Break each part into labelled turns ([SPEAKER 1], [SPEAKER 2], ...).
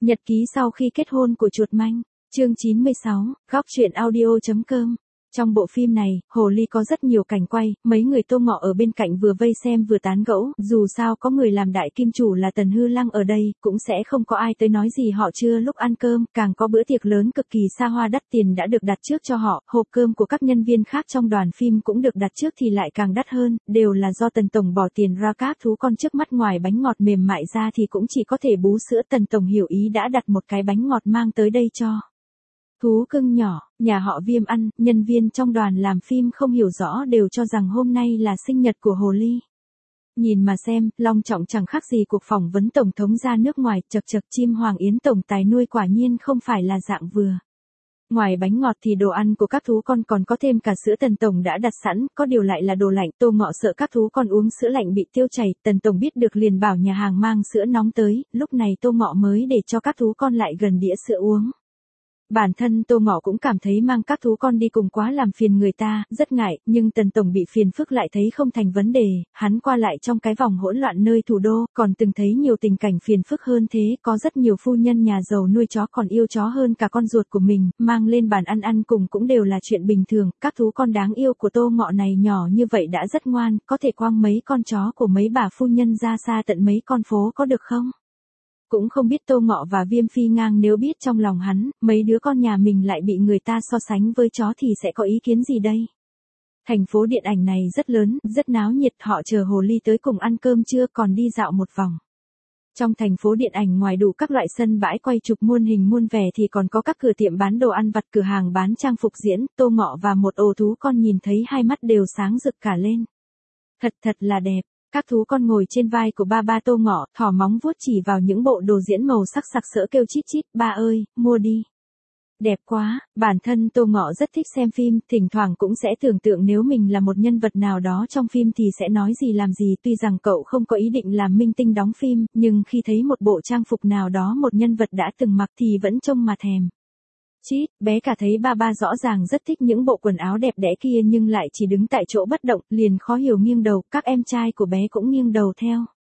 [SPEAKER 1] Nhật ký sau khi kết hôn của chuột manh, chương 96, góc truyện audio.com. Trong bộ phim này, Hồ Ly có rất nhiều cảnh quay, mấy người Tô Ngọ ở bên cạnh vừa vây xem vừa tán gẫu, dù sao có người làm đại kim chủ là Tần Hư Lăng ở đây, cũng sẽ không có ai tới nói gì họ chưa lúc ăn cơm, càng có bữa tiệc lớn cực kỳ xa hoa đắt tiền đã được đặt trước cho họ, hộp cơm của các nhân viên khác trong đoàn phim cũng được đặt trước thì lại càng đắt hơn, đều là do Tần Tổng bỏ tiền ra các thú con trước mắt ngoài bánh ngọt mềm mại ra thì cũng chỉ có thể bú sữa. Tần Tổng hiểu ý đã đặt một cái bánh ngọt mang tới đây cho thú cưng nhỏ, nhà họ Viêm ăn, nhân viên trong đoàn làm phim không hiểu rõ đều cho rằng hôm nay là sinh nhật của Hồ Ly. Nhìn mà xem, long trọng chẳng khác gì cuộc phỏng vấn Tổng thống ra nước ngoài, chật chật chim Hoàng Yến Tổng tài nuôi quả nhiên không phải là dạng vừa. Ngoài bánh ngọt thì đồ ăn của các thú con còn có thêm cả sữa Tần Tổng đã đặt sẵn, có điều lại là đồ lạnh. Tô Ngọ sợ các thú con uống sữa lạnh bị tiêu chảy, Tần Tổng biết được liền bảo nhà hàng mang sữa nóng tới, lúc này Tô Ngọ mới để cho các thú con lại gần đĩa sữa uống. Bản thân Tô Ngọ cũng cảm thấy mang các thú con đi cùng quá làm phiền người ta, rất ngại, nhưng Tần Tổng bị phiền phức lại thấy không thành vấn đề, hắn qua lại trong cái vòng hỗn loạn nơi thủ đô, còn từng thấy nhiều tình cảnh phiền phức hơn thế, có rất nhiều phu nhân nhà giàu nuôi chó còn yêu chó hơn cả con ruột của mình, mang lên bàn ăn ăn cùng cũng đều là chuyện bình thường, các thú con đáng yêu của Tô Ngọ này nhỏ như vậy đã rất ngoan, có thể quăng mấy con chó của mấy bà phu nhân ra xa tận mấy con phố có được không? Cũng không biết Tô Ngọ và Viêm Phi Ngang nếu biết trong lòng hắn, mấy đứa con nhà mình lại bị người ta so sánh với chó thì sẽ có ý kiến gì đây? Thành phố điện ảnh này rất lớn, rất náo nhiệt, họ chờ Hồ Ly tới cùng ăn cơm trưa còn đi dạo một vòng. Trong thành phố điện ảnh ngoài đủ các loại sân bãi quay chụp muôn hình muôn vẻ thì còn có các cửa tiệm bán đồ ăn vặt, cửa hàng bán trang phục diễn, Tô Ngọ và một ổ thú con nhìn thấy hai mắt đều sáng rực cả lên. Thật là đẹp. Các thú con ngồi trên vai của ba Tô Ngọ, thỏ móng vuốt chỉ vào những bộ đồ diễn màu sắc sặc sỡ kêu chít chít, ba ơi, mua đi. Đẹp quá, bản thân Tô Ngọ rất thích xem phim, thỉnh thoảng cũng sẽ tưởng tượng nếu mình là một nhân vật nào đó trong phim thì sẽ nói gì làm gì. Tuy rằng cậu không có ý định làm minh tinh đóng phim, nhưng khi thấy một bộ trang phục nào đó một nhân vật đã từng mặc thì vẫn trông mà thèm. Chít, bé cả thấy ba rõ ràng rất thích những bộ quần áo đẹp đẽ kia nhưng lại chỉ đứng tại chỗ bất động, liền khó hiểu nghiêng đầu, các em trai của bé cũng nghiêng đầu theo.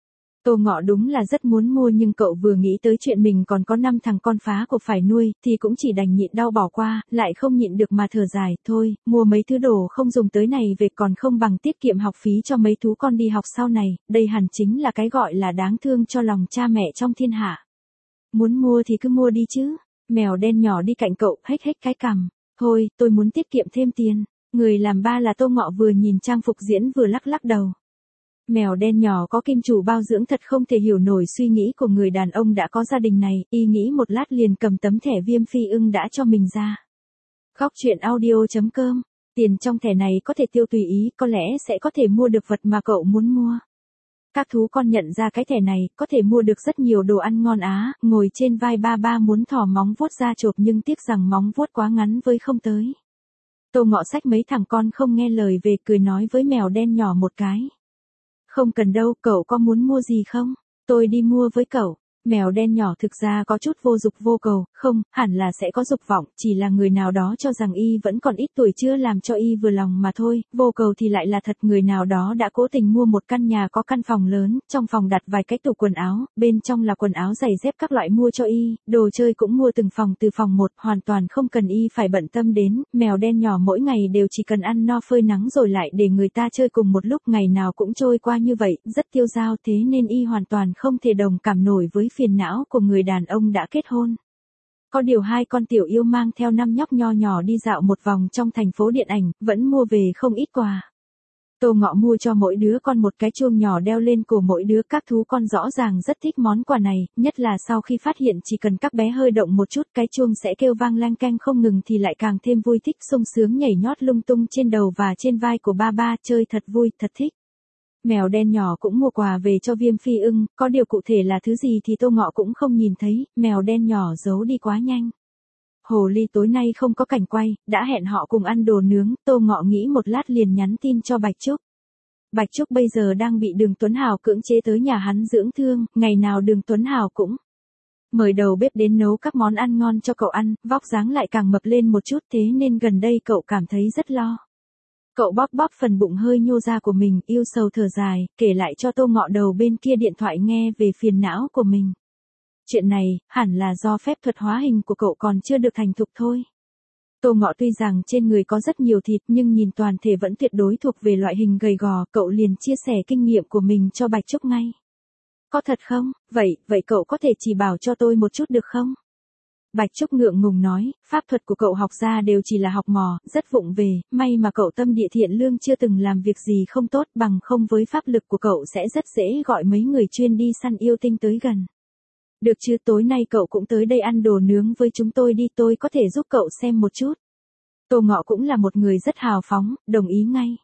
[SPEAKER 1] Tô Ngọ đúng là rất muốn mua nhưng cậu vừa nghĩ tới chuyện mình còn có 5 thằng con phá của phải nuôi, thì cũng chỉ đành nhịn đau bỏ qua, lại không nhịn được mà thở dài, thôi, mua mấy thứ đồ không dùng tới này về còn không bằng tiết kiệm học phí cho mấy thú con đi học sau này, đây hẳn chính là cái gọi là đáng thương cho lòng cha mẹ trong thiên hạ. Muốn mua thì cứ mua đi chứ. Mèo đen nhỏ đi cạnh cậu, hếch cái cằm. Thôi, tôi muốn tiết kiệm thêm tiền. Người làm ba là Tô Ngọ vừa nhìn trang phục diễn vừa lắc đầu. Mèo đen nhỏ có kim chủ bao dưỡng thật không thể hiểu nổi suy nghĩ của người đàn ông đã có gia đình này, y nghĩ một lát liền cầm tấm thẻ Viêm Phi Ưng đã cho mình ra. Góc truyện audio.com, tiền trong thẻ này có thể tiêu tùy ý, có lẽ sẽ có thể mua được vật mà cậu muốn mua. Các thú con nhận ra cái thẻ này, có thể mua được rất nhiều đồ ăn ngon á, ngồi trên vai ba muốn thò móng vuốt ra chộp nhưng tiếc rằng móng vuốt quá ngắn với không tới. Tô Ngọ xách mấy thằng con không nghe lời về cười nói với mèo đen nhỏ một cái. Không cần đâu, cậu có muốn mua gì không? Tôi đi mua với cậu. Mèo đen nhỏ thực ra có chút vô dục vô cầu, không, hẳn là sẽ có dục vọng, chỉ là người nào đó cho rằng y vẫn còn ít tuổi chưa làm cho y vừa lòng mà thôi, vô cầu thì lại là thật. Người nào đó đã cố tình mua một căn nhà có căn phòng lớn, trong phòng đặt vài cái tủ quần áo, bên trong là quần áo giày dép các loại mua cho y, đồ chơi cũng mua từng phòng từ phòng một, hoàn toàn không cần y phải bận tâm đến. Mèo đen nhỏ mỗi ngày đều chỉ cần ăn no phơi nắng rồi lại để người ta chơi cùng một lúc, ngày nào cũng trôi qua như vậy, rất tiêu dao, thế nên y hoàn toàn không thể đồng cảm nổi với phiền não của người đàn ông đã kết hôn. Có điều hai con tiểu yêu mang theo 5 nhóc nho nhỏ đi dạo một vòng trong thành phố điện ảnh, vẫn mua về không ít quà. Tô Ngọ mua cho mỗi đứa con một cái chuông nhỏ đeo lên cổ mỗi đứa, các thú con rõ ràng rất thích món quà này, nhất là sau khi phát hiện chỉ cần các bé hơi động một chút cái chuông sẽ kêu vang leng keng không ngừng thì lại càng thêm vui thích, sung sướng nhảy nhót lung tung trên đầu và trên vai của ba, chơi thật vui, thật thích. Mèo đen nhỏ cũng mua quà về cho Viêm Phi Ưng, có điều cụ thể là thứ gì thì Tô Ngọ cũng không nhìn thấy, mèo đen nhỏ giấu đi quá nhanh. Hồ Ly tối nay không có cảnh quay, đã hẹn họ cùng ăn đồ nướng, Tô Ngọ nghĩ một lát liền nhắn tin cho Bạch Trúc. Bạch Trúc bây giờ đang bị Đường Tuấn Hào cưỡng chế tới nhà hắn dưỡng thương, ngày nào Đường Tuấn Hào cũng mời đầu bếp đến nấu các món ăn ngon cho cậu ăn, vóc dáng lại càng mập lên một chút thế nên gần đây cậu cảm thấy rất lo. Cậu bóp phần bụng hơi nhô ra của mình, yêu sầu thở dài, kể lại cho Tô Ngọ đầu bên kia điện thoại nghe về phiền não của mình. Chuyện này, hẳn là do phép thuật hóa hình của cậu còn chưa được thành thục thôi. Tô Ngọ tuy rằng trên người có rất nhiều thịt nhưng nhìn toàn thể vẫn tuyệt đối thuộc về loại hình gầy gò, cậu liền chia sẻ kinh nghiệm của mình cho Bạch Trúc ngay. Có thật không? Vậy cậu có thể chỉ bảo cho tôi một chút được không? Bạch Trúc ngượng ngùng nói, pháp thuật của cậu học ra đều chỉ là học mò, rất vụng về, may mà cậu tâm địa thiện lương chưa từng làm việc gì không tốt, bằng không với pháp lực của cậu sẽ rất dễ gọi mấy người chuyên đi săn yêu tinh tới gần. Được chứ, tối nay cậu cũng tới đây ăn đồ nướng với chúng tôi đi, tôi có thể giúp cậu xem một chút. Tô Ngọ cũng là một người rất hào phóng, đồng ý ngay.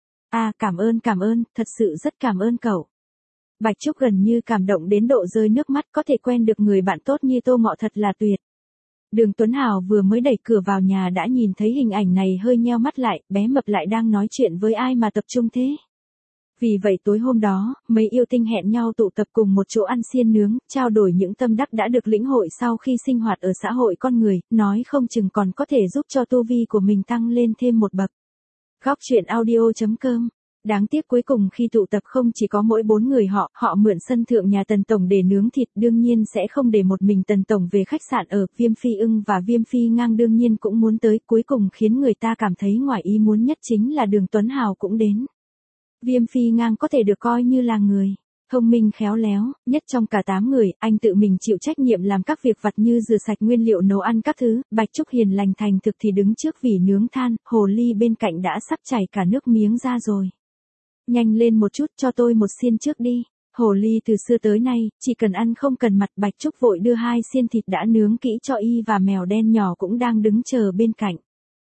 [SPEAKER 1] Cảm ơn, thật sự rất cảm ơn cậu. Bạch Trúc gần như cảm động đến độ rơi nước mắt, có thể quen được người bạn tốt như Tô Ngọ thật là tuyệt. Đường Tuấn Hào vừa mới đẩy cửa vào nhà đã nhìn thấy hình ảnh này hơi nheo mắt lại, bé mập lại đang nói chuyện với ai mà tập trung thế. Vì vậy tối hôm đó, mấy yêu tinh hẹn nhau tụ tập cùng một chỗ ăn xiên nướng, trao đổi những tâm đắc đã được lĩnh hội sau khi sinh hoạt ở xã hội con người, nói không chừng còn có thể giúp cho tu vi của mình tăng lên thêm một bậc. Góc truyện audio.com. Đáng tiếc cuối cùng khi tụ tập không chỉ có mỗi 4 người họ mượn sân thượng nhà Tần Tổng để nướng thịt, đương nhiên sẽ không để một mình Tần Tổng về khách sạn ở, Viêm Phi Ưng và Viêm Phi Ngang đương nhiên cũng muốn tới, cuối cùng khiến người ta cảm thấy ngoài ý muốn nhất chính là Đường Tuấn Hào cũng đến. Viêm Phi Ngang có thể được coi như là người thông minh khéo léo nhất trong cả 8 người, anh tự mình chịu trách nhiệm làm các việc vặt như rửa sạch nguyên liệu nấu ăn các thứ, Bạch Trúc hiền lành thành thực thì đứng trước vỉ nướng than, hồ ly bên cạnh đã sắp chảy cả nước miếng ra rồi. Nhanh lên một chút, cho tôi một xiên trước đi. Hồ ly từ xưa tới nay, chỉ cần ăn không cần mặt, Bạch Trúc vội đưa 2 xiên thịt đã nướng kỹ cho y và mèo đen nhỏ cũng đang đứng chờ bên cạnh.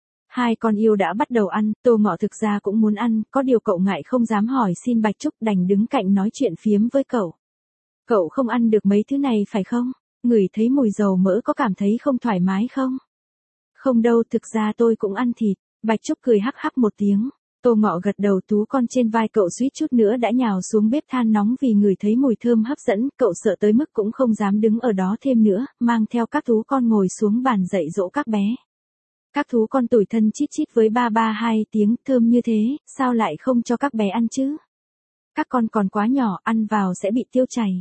[SPEAKER 1] 2 con yêu đã bắt đầu ăn, Tô Ngọ thực ra cũng muốn ăn, có điều cậu ngại không dám hỏi xin Bạch Trúc, đành đứng cạnh nói chuyện phiếm với cậu. Cậu không ăn được mấy thứ này phải không? Ngửi thấy mùi dầu mỡ có cảm thấy không thoải mái không? Không đâu, thực ra tôi cũng ăn thịt. Bạch Trúc cười hắc hắc một tiếng. Tô Ngọ gật đầu, tú con trên vai cậu suýt chút nữa đã nhào xuống bếp than nóng vì ngửi thấy mùi thơm hấp dẫn, cậu sợ tới mức cũng không dám đứng ở đó thêm nữa, mang theo các thú con ngồi xuống bàn dạy dỗ các bé. Các thú con tủi thân chít chít với ba ba 2 tiếng, thơm như thế, sao lại không cho các bé ăn chứ? Các con còn quá nhỏ, ăn vào sẽ bị tiêu chảy.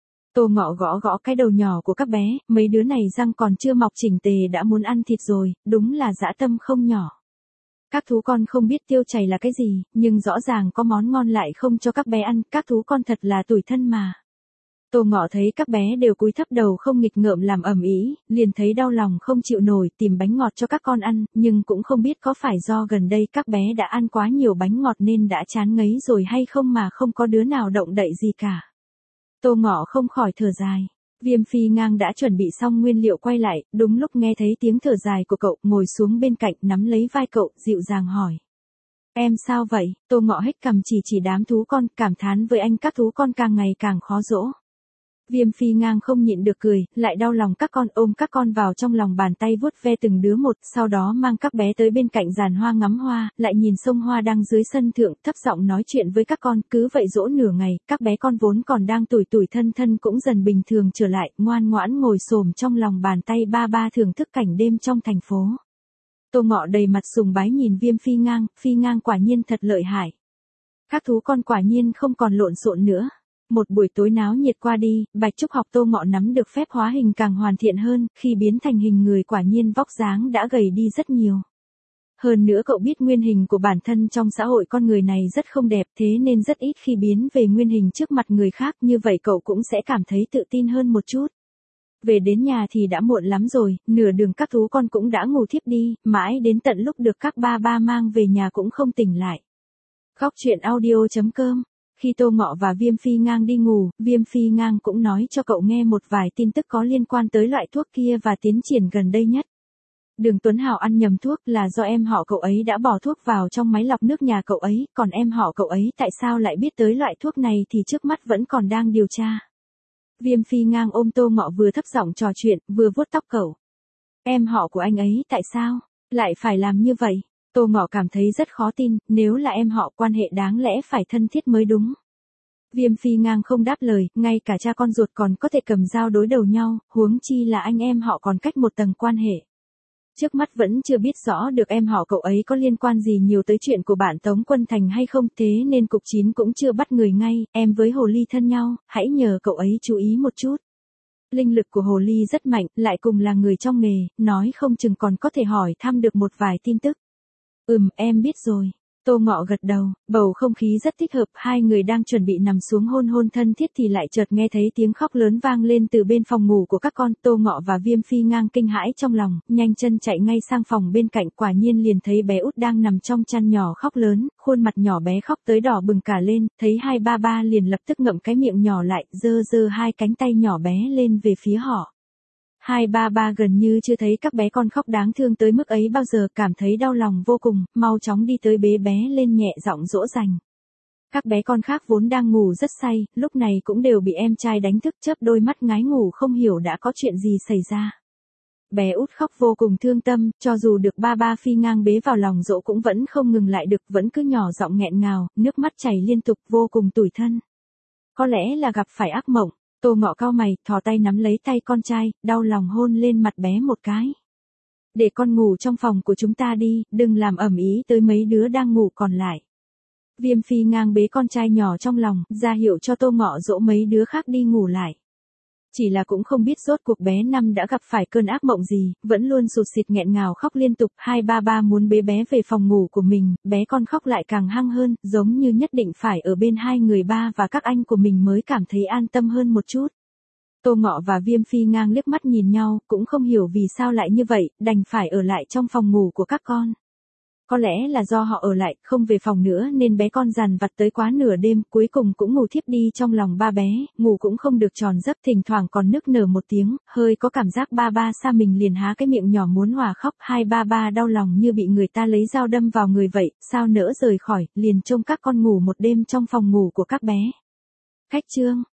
[SPEAKER 1] Tô Ngọ gõ gõ cái đầu nhỏ của các bé, mấy đứa này răng còn chưa mọc chỉnh tề đã muốn ăn thịt rồi, đúng là dã tâm không nhỏ. Các thú con không biết tiêu chảy là cái gì, nhưng rõ ràng có món ngon lại không cho các bé ăn, các thú con thật là tủi thân mà. Tô Ngọ thấy các bé đều cúi thấp đầu không nghịch ngợm làm ầm ĩ, liền thấy đau lòng không chịu nổi, tìm bánh ngọt cho các con ăn, nhưng cũng không biết có phải do gần đây các bé đã ăn quá nhiều bánh ngọt nên đã chán ngấy rồi hay không mà không có đứa nào động đậy gì cả. Tô Ngọ không khỏi thở dài. Viêm Phi Ngang đã chuẩn bị xong nguyên liệu quay lại, đúng lúc nghe thấy tiếng thở dài của cậu, ngồi xuống bên cạnh nắm lấy vai cậu, dịu dàng hỏi. Em sao vậy? Tô Ngọ hếch cằm chỉ đám thú con, cảm thán với anh các thú con càng ngày càng khó dỗ. Viêm Phi Ngang không nhịn được cười, lại đau lòng các con, ôm các con vào trong lòng bàn tay vuốt ve từng đứa một, sau đó mang các bé tới bên cạnh giàn hoa ngắm hoa, lại nhìn sông hoa đang dưới sân thượng, thấp giọng nói chuyện với các con, cứ vậy dỗ nửa ngày, các bé con vốn còn đang tủi thân cũng dần bình thường trở lại, ngoan ngoãn ngồi xổm trong lòng bàn tay ba ba thưởng thức cảnh đêm trong thành phố. Tô Ngọ đầy mặt sùng bái nhìn Viêm Phi Ngang quả nhiên thật lợi hại. Các thú con quả nhiên không còn lộn xộn nữa. Một buổi tối náo nhiệt qua đi, Bạch Trúc học Tô Ngọ nắm được phép hóa hình càng hoàn thiện hơn, khi biến thành hình người quả nhiên vóc dáng đã gầy đi rất nhiều. Hơn nữa cậu biết nguyên hình của bản thân trong xã hội con người này rất không đẹp, thế nên rất ít khi biến về nguyên hình trước mặt người khác, như vậy cậu cũng sẽ cảm thấy tự tin hơn một chút. Về đến nhà thì đã muộn lắm rồi, nửa đường các thú con cũng đã ngủ thiếp đi, mãi đến tận lúc được các ba ba mang về nhà cũng không tỉnh lại. Góc truyện audio.com. Khi Tô Ngọ và Viêm Phi Ngang đi ngủ, Viêm Phi Ngang cũng nói cho cậu nghe một vài tin tức có liên quan tới loại thuốc kia và tiến triển gần đây nhất. Đường Tuấn Hào ăn nhầm thuốc là do em họ cậu ấy đã bỏ thuốc vào trong máy lọc nước nhà cậu ấy, còn em họ cậu ấy tại sao lại biết tới loại thuốc này thì trước mắt vẫn còn đang điều tra. Viêm Phi Ngang ôm Tô Ngọ vừa thấp giọng trò chuyện, vừa vuốt tóc cậu. Em họ của anh ấy tại sao lại phải làm như vậy? Tô Ngọ cảm thấy rất khó tin, nếu là em họ quan hệ đáng lẽ phải thân thiết mới đúng. Viêm Phi Ngang không đáp lời, ngay cả cha con ruột còn có thể cầm dao đối đầu nhau, huống chi là anh em họ còn cách một tầng quan hệ. Trước mắt vẫn chưa biết rõ được em họ cậu ấy có liên quan gì nhiều tới chuyện của bạn Tống Quân Thành hay không, thế nên Cục 9 cũng chưa bắt người ngay, em với Hồ Ly thân nhau, hãy nhờ cậu ấy chú ý một chút. Linh lực của hồ ly rất mạnh, lại cùng là người trong nghề, nói không chừng còn có thể hỏi thăm được một vài tin tức. Em biết rồi. Tô Ngọ gật đầu, bầu không khí rất thích hợp, hai người đang chuẩn bị nằm xuống hôn hôn thân thiết thì lại chợt nghe thấy tiếng khóc lớn vang lên từ bên phòng ngủ của các con. Tô Ngọ và Viêm Phi Ngang kinh hãi trong lòng, nhanh chân chạy ngay sang phòng bên cạnh, quả nhiên liền thấy bé út đang nằm trong chăn nhỏ khóc lớn, khuôn mặt nhỏ bé khóc tới đỏ bừng cả lên, thấy hai ba ba liền lập tức ngậm cái miệng nhỏ lại, giơ hai cánh tay nhỏ bé lên về phía họ. Hai ba ba gần như chưa thấy các bé con khóc đáng thương tới mức ấy bao giờ, cảm thấy đau lòng vô cùng, mau chóng đi tới bế bé lên nhẹ giọng dỗ dành. Các bé con khác vốn đang ngủ rất say, lúc này cũng đều bị em trai đánh thức, chớp đôi mắt ngái ngủ không hiểu đã có chuyện gì xảy ra. Bé út khóc vô cùng thương tâm, cho dù được ba ba Phi Ngang bế vào lòng dỗ cũng vẫn không ngừng lại được, vẫn cứ nhỏ giọng nghẹn ngào, nước mắt chảy liên tục, vô cùng tủi thân. Có lẽ là gặp phải ác mộng. Tô Ngọ cau mày, thò tay nắm lấy tay con trai, đau lòng hôn lên mặt bé một cái. Để con ngủ trong phòng của chúng ta đi, đừng làm ầm ĩ tới mấy đứa đang ngủ còn lại. Viêm Phi Ngang bế con trai nhỏ trong lòng, ra hiệu cho Tô Ngọ dỗ mấy đứa khác đi ngủ lại. Chỉ là cũng không biết rốt cuộc bé Năm đã gặp phải cơn ác mộng gì, vẫn luôn sụt sịt nghẹn ngào khóc liên tục. Hai ba ba muốn bế bé về phòng ngủ của mình, bé con khóc lại càng hăng hơn, giống như nhất định phải ở bên hai người ba và các anh của mình mới cảm thấy an tâm hơn một chút. Tô Ngọ và Viêm Phi Ngang liếc mắt nhìn nhau, cũng không hiểu vì sao lại như vậy, đành phải ở lại trong phòng ngủ của các con. Có lẽ là do họ ở lại, không về phòng nữa nên bé con dằn vặt tới quá nửa đêm, cuối cùng cũng ngủ thiếp đi trong lòng ba bé, ngủ cũng không được tròn giấc, thỉnh thoảng còn nức nở một tiếng, hơi có cảm giác ba ba xa mình liền há cái miệng nhỏ muốn hòa khóc. Hai ba ba đau lòng như bị người ta lấy dao đâm vào người vậy, sao nỡ rời khỏi, liền trông các con ngủ một đêm trong phòng ngủ của các bé. Khách chương.